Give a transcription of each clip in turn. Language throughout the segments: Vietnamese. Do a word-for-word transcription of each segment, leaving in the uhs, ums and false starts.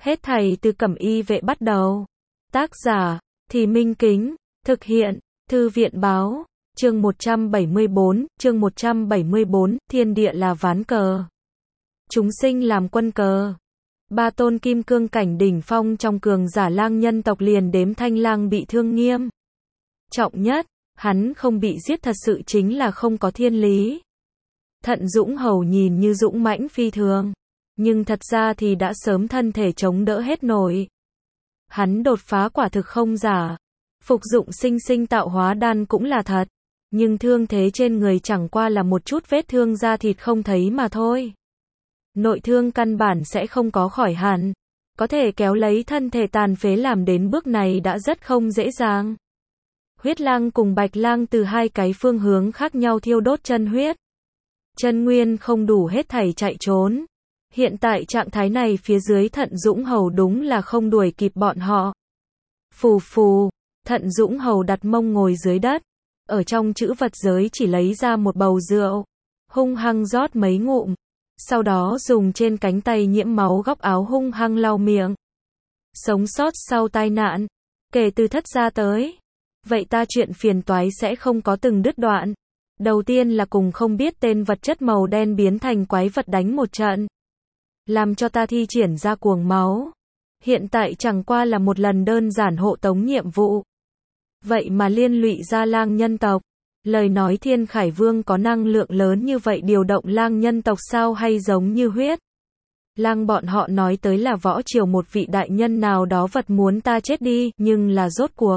Hết thảy từ Cẩm Y vệ bắt đầu. Tác giả, Thì Minh Kính, thực hiện, Thư viện Báo, chương một trăm bảy mươi bốn, chương một trăm bảy mươi bốn, thiên địa là ván cờ. Chúng sinh làm quân cờ. Ba tôn kim cương cảnh đỉnh phong trong cường giả lang nhân tộc liền đếm Thanh Lang bị thương nghiêm trọng nhất, hắn không bị giết thật sự chính là không có thiên lý. Thận Dũng Hầu nhìn như dũng mãnh phi thường, nhưng thật ra thì đã sớm thân thể chống đỡ hết nổi. Hắn đột phá quả thực không giả, phục dụng sinh sinh tạo hóa đan cũng là thật, nhưng thương thế trên người chẳng qua là một chút vết thương da thịt không thấy mà thôi. Nội thương căn bản sẽ không có khỏi hẳn, có thể kéo lấy thân thể tàn phế làm đến bước này đã rất không dễ dàng. Huyết Lang cùng Bạch Lang từ hai cái phương hướng khác nhau thiêu đốt chân huyết. Chân nguyên không đủ hết thảy chạy trốn. Hiện tại trạng thái này phía dưới Thận Dũng Hầu đúng là không đuổi kịp bọn họ. Phù phù, Thận Dũng Hầu đặt mông ngồi dưới đất, ở trong chữ vật giới chỉ lấy ra một bầu rượu, hung hăng rót mấy ngụm, sau đó dùng trên cánh tay nhiễm máu góc áo hung hăng lau miệng. Sống sót sau tai nạn, kể từ thất gia tới, vậy ta chuyện phiền toái sẽ không có từng đứt đoạn. Đầu tiên là cùng không biết tên vật chất màu đen biến thành quái vật đánh một trận, làm cho ta thi triển ra cuồng máu. Hiện tại chẳng qua là một lần đơn giản hộ tống nhiệm vụ, vậy mà liên lụy ra lang nhân tộc. Lời nói Thiên Khải Vương có năng lượng lớn như vậy điều động lang nhân tộc sao, hay giống như huyết lang bọn họ nói tới là võ triều một vị đại nhân nào đó vật muốn ta chết đi, nhưng là rốt cuộc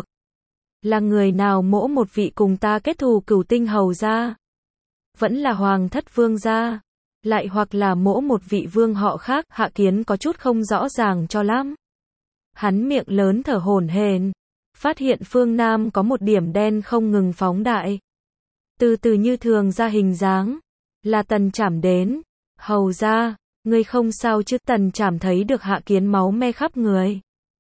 là người nào mỗ một vị cùng ta kết thù Cửu Tinh Hầu gia, vẫn là Hoàng Thất Vương gia, lại hoặc là mỗ một vị vương họ khác. Hạ Kiến có chút không rõ ràng cho lắm. Hắn miệng lớn thở hổn hển, phát hiện phương Nam có một điểm đen không ngừng phóng đại, từ từ như thường ra hình dáng, là Tần Trảm đến. Hầu gia, ngươi không sao chứ? Tần Trảm thấy được Hạ Kiến máu me khắp người,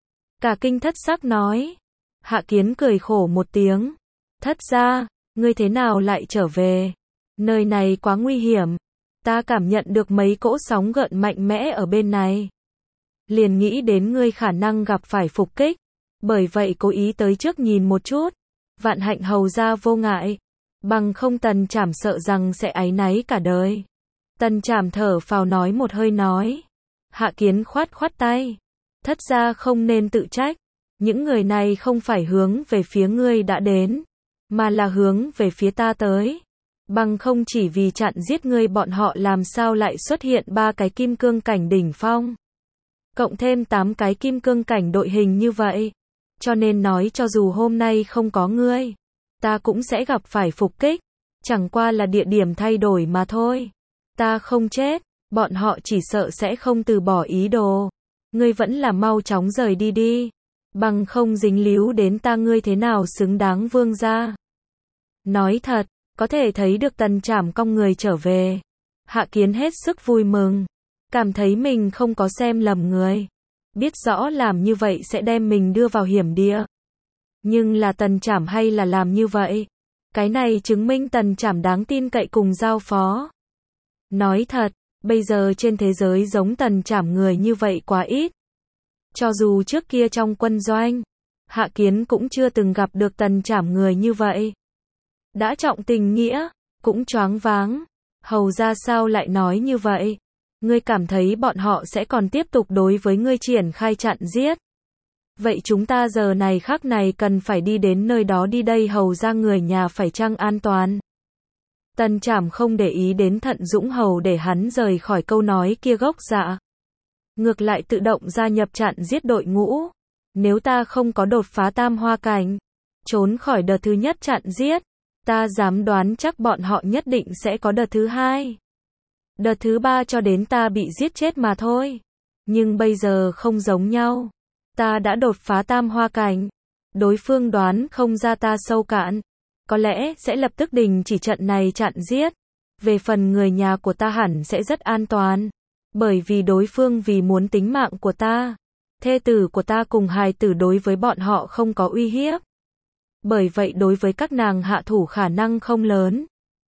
cả kinh thất sắc nói. Hạ Kiến cười khổ một tiếng, thất gia, ngươi thế nào lại trở về? Nơi này quá nguy hiểm, ta cảm nhận được mấy cỗ sóng gợn mạnh mẽ ở bên này, liền nghĩ đến ngươi khả năng gặp phải phục kích, bởi vậy cố ý tới trước nhìn một chút. Vạn hạnh hầu gia vô ngại, bằng không Tần Trảm sợ rằng sẽ áy náy cả đời. Tần Trảm thở phào nói một hơi nói. Hạ Kiến khoát khoát tay, thất gia không nên tự trách, những người này không phải hướng về phía ngươi đã đến, mà là hướng về phía ta tới. Bằng không chỉ vì chặn giết ngươi bọn họ làm sao lại xuất hiện ba cái kim cương cảnh đỉnh phong, cộng thêm tám cái kim cương cảnh đội hình như vậy. Cho nên nói cho dù hôm nay không có ngươi, ta cũng sẽ gặp phải phục kích, chẳng qua là địa điểm thay đổi mà thôi. Ta không chết, bọn họ chỉ sợ sẽ không từ bỏ ý đồ. Ngươi vẫn là mau chóng rời đi đi, bằng không dính líu đến ta ngươi thế nào xứng đáng vương gia. Nói thật, có thể thấy được Tần Trảm cong người trở về, Hạ Kiến hết sức vui mừng, cảm thấy mình không có xem lầm người, biết rõ làm như vậy sẽ đem mình đưa vào hiểm địa. Nhưng là Tần Trảm hay là làm như vậy, cái này chứng minh Tần Trảm đáng tin cậy cùng giao phó. Nói thật, bây giờ trên thế giới giống Tần Trảm người như vậy quá ít. Cho dù trước kia trong quân doanh, Hạ Kiến cũng chưa từng gặp được Tần Trảm người như vậy. Đã trọng tình nghĩa, cũng choáng váng. Hầu ra sao lại nói như vậy? Ngươi cảm thấy bọn họ sẽ còn tiếp tục đối với ngươi triển khai chặn giết? Vậy chúng ta giờ này khắc này cần phải đi đến nơi đó đi đây, hầu ra người nhà phải chăng an toàn? Tần Trảm không để ý đến Thận Dũng Hầu để hắn rời khỏi câu nói kia gốc dạ, ngược lại tự động gia nhập chặn giết đội ngũ. Nếu ta không có đột phá tam hoa cảnh, trốn khỏi đợt thứ nhất chặn giết, ta dám đoán chắc bọn họ nhất định sẽ có đợt thứ hai, đợt thứ ba cho đến ta bị giết chết mà thôi. Nhưng bây giờ không giống nhau, ta đã đột phá tam hoa cảnh, đối phương đoán không ra ta sâu cạn, có lẽ sẽ lập tức đình chỉ trận này chặn giết. Về phần người nhà của ta hẳn sẽ rất an toàn, bởi vì đối phương vì muốn tính mạng của ta, thê tử của ta cùng hài tử đối với bọn họ không có uy hiếp, bởi vậy đối với các nàng hạ thủ khả năng không lớn.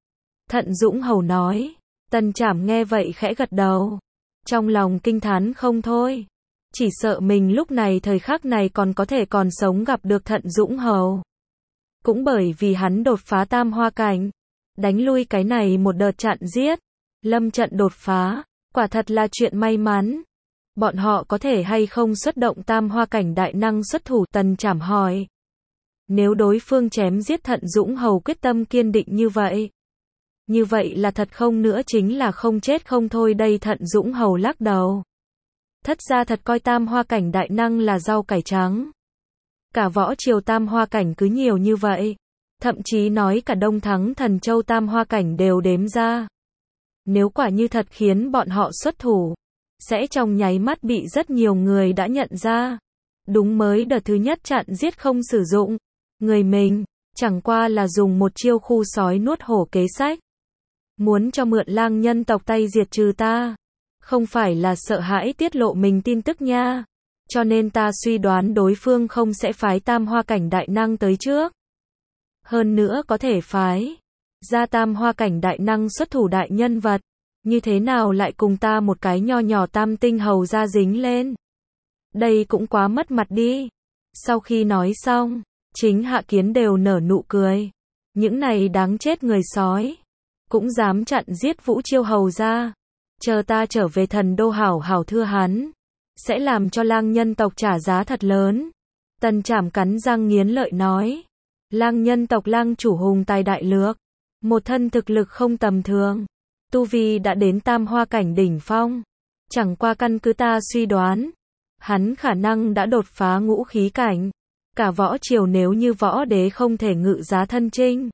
Thận Dũng Hầu nói. Tần Trảm nghe vậy khẽ gật đầu, trong lòng kinh thán không thôi. chỉ sợ mình lúc này thời khắc này còn có thể còn sống gặp được Thận Dũng Hầu. Cũng bởi vì hắn đột phá tam hoa cảnh, đánh lui cái này một đợt chặn giết, lâm trận đột phá, quả thật là chuyện may mắn. Bọn họ có thể hay không xuất động tam hoa cảnh đại năng xuất thủ? Tần Trảm hỏi. Nếu đối phương chém giết Thận Dũng Hầu quyết tâm kiên định như vậy, như vậy là thật không nữa chính là không chết không thôi đây. Thận Dũng Hầu lắc đầu. Thất gia thật coi tam hoa cảnh đại năng là rau cải trắng. Cả võ triều tam hoa cảnh cứ nhiều như vậy. Thậm chí nói cả Đông Thắng Thần Châu tam hoa cảnh đều đếm ra. Nếu quả như thật khiến bọn họ xuất thủ, sẽ trong nháy mắt bị rất nhiều người đã nhận ra. Đúng mới đợt thứ nhất chặn giết không sử dụng. Người mình, chẳng qua là dùng một chiêu khu sói nuốt hổ kế sách. Muốn cho mượn lang nhân tộc tay diệt trừ ta. Không phải là sợ hãi tiết lộ mình tin tức nha. Cho nên ta suy đoán đối phương không sẽ phái tam hoa cảnh đại năng tới trước. Hơn nữa có thể phái ra tam hoa cảnh đại năng xuất thủ đại nhân vật. Như thế nào lại cùng ta một cái nho nhỏ tam tinh hầu ra dính lên? Đây cũng quá mất mặt đi. Sau khi nói xong, chính Hạ Kiến đều nở nụ cười. Những này đáng chết người sói. Cũng dám chặn giết Vũ Chiêu hầu ra. Chờ ta trở về Thần Đô hảo hảo thưa hắn. Sẽ làm cho lang nhân tộc trả giá thật lớn. Tần Trảm cắn răng nghiến lợi nói. Lang nhân tộc lang chủ hùng tài đại lược. Một thân thực lực không tầm thường. Tu vi đã đến tam hoa cảnh đỉnh phong. Chẳng qua căn cứ ta suy đoán. Hắn khả năng đã đột phá ngũ khí cảnh. Cả võ triều nếu như võ đế không thể ngự giá thân chinh.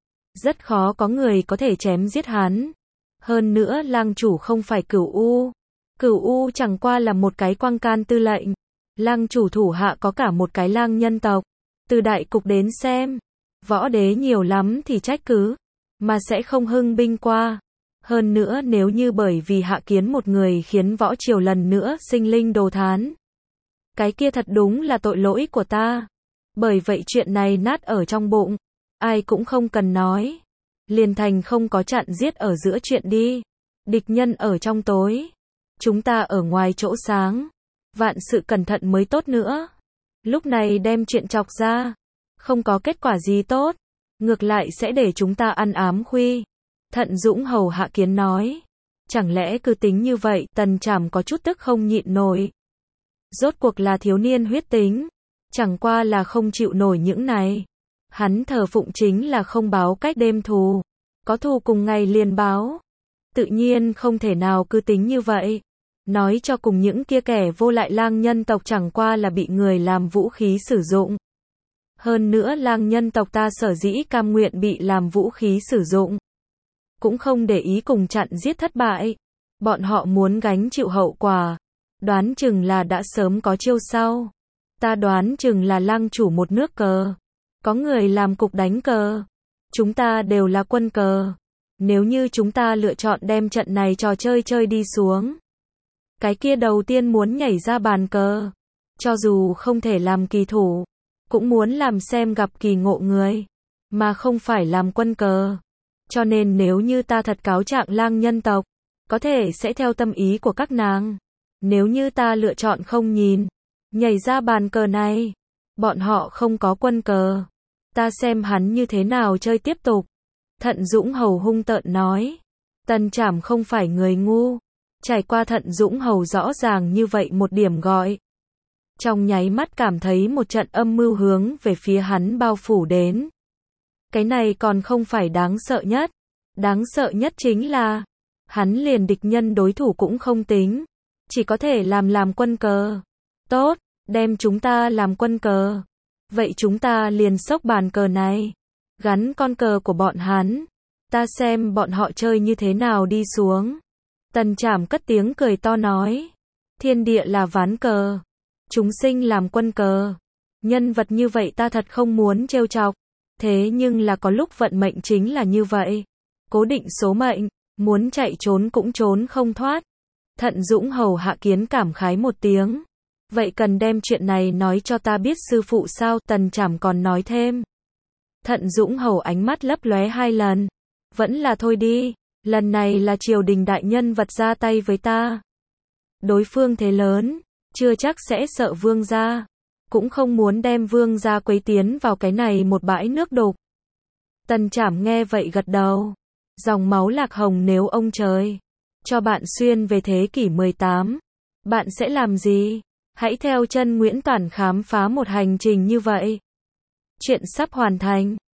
Rất khó có người có thể chém giết hắn. Hơn nữa lang chủ không phải Cửu U. Cửu U chẳng qua là một cái quang can tư lệnh. Lang chủ thủ hạ có cả một cái lang nhân tộc. Từ đại cục đến xem, võ đế nhiều lắm thì trách cứ, mà sẽ không hưng binh qua. Hơn nữa nếu như bởi vì Hạ Kiến một người khiến võ triều lần nữa sinh linh đồ thán. Cái kia thật đúng là tội lỗi của ta. Bởi vậy chuyện này nát ở trong bụng. Ai cũng không cần nói. Liền thành không có chặn giết ở giữa chuyện đi. Địch nhân ở trong tối. Chúng ta ở ngoài chỗ sáng. Vạn sự cẩn thận mới tốt nữa. Lúc này đem chuyện chọc ra. Không có kết quả gì tốt. Ngược lại sẽ để chúng ta ăn ám khuy. Thận Dũng Hầu Hạ Kiến nói. Chẳng lẽ cứ tính như vậy? Tần Trảm có chút tức không nhịn nổi. Rốt cuộc là thiếu niên huyết tính. Chẳng qua là không chịu nổi những này. Hắn thờ phụng chính là không báo cách đêm thù. Có thù cùng ngày liền báo. Tự nhiên không thể nào cứ tính như vậy. Nói cho cùng những kia kẻ vô lại lang nhân tộc chẳng qua là bị người làm vũ khí sử dụng. Hơn nữa lang nhân tộc ta sở dĩ cam nguyện bị làm vũ khí sử dụng. Cũng không để ý cùng chặn giết thất bại. Bọn họ muốn gánh chịu hậu quả. Đoán chừng là đã sớm có chiêu sau. Ta đoán chừng là lang chủ một nước cờ. Có người làm cục đánh cờ. Chúng ta đều là quân cờ. Nếu như chúng ta lựa chọn đem trận này trò chơi chơi đi xuống. Cái kia đầu tiên muốn nhảy ra bàn cờ. Cho dù không thể làm kỳ thủ. Cũng muốn làm xem gặp kỳ ngộ người. Mà không phải làm quân cờ. Cho nên nếu như ta thật cáo trạng lang nhân tộc. Có thể sẽ theo tâm ý của các nàng. Nếu như ta lựa chọn không nhìn. Nhảy ra bàn cờ này. Bọn họ không có quân cờ. Ta xem hắn như thế nào chơi tiếp tục. Thận Dũng Hầu hung tợn nói. Tần Trảm không phải người ngu. Trải qua Thận Dũng Hầu rõ ràng như vậy một điểm gọi. Trong nháy mắt cảm thấy một trận âm mưu hướng về phía hắn bao phủ đến. Cái này còn không phải đáng sợ nhất. Đáng sợ nhất chính là hắn liền địch nhân đối thủ cũng không tính. Chỉ có thể làm làm quân cờ. Tốt, đem chúng ta làm quân cờ. Vậy chúng ta liền xốc bàn cờ này. Gắn con cờ của bọn hắn. Ta xem bọn họ chơi như thế nào đi xuống. Tần Trảm cất tiếng cười to nói. Thiên địa là ván cờ. Chúng sinh làm quân cờ. Nhân vật như vậy ta thật không muốn trêu chọc. Thế nhưng là có lúc vận mệnh chính là như vậy. Cố định số mệnh. Muốn chạy trốn cũng trốn không thoát. Thận Dũng Hầu Hạ Kiến cảm khái một tiếng. Vậy cần đem chuyện này nói cho ta biết sư phụ sao? Tần Trảm còn nói thêm. Thận Dũng Hầu ánh mắt lấp lóe hai lần. Vẫn là thôi đi. Lần này là triều đình đại nhân vật ra tay với ta. Đối phương thế lớn. chưa chắc sẽ sợ vương gia. Cũng không muốn đem vương gia quấy tiến vào cái này một bãi nước đục. Tần Trảm nghe vậy gật đầu. Dòng máu Lạc Hồng nếu ông trời cho bạn xuyên về thế kỷ mười tám, bạn sẽ làm gì? Hãy theo chân Nguyễn Toản khám phá một hành trình như vậy. Chuyện sắp hoàn thành.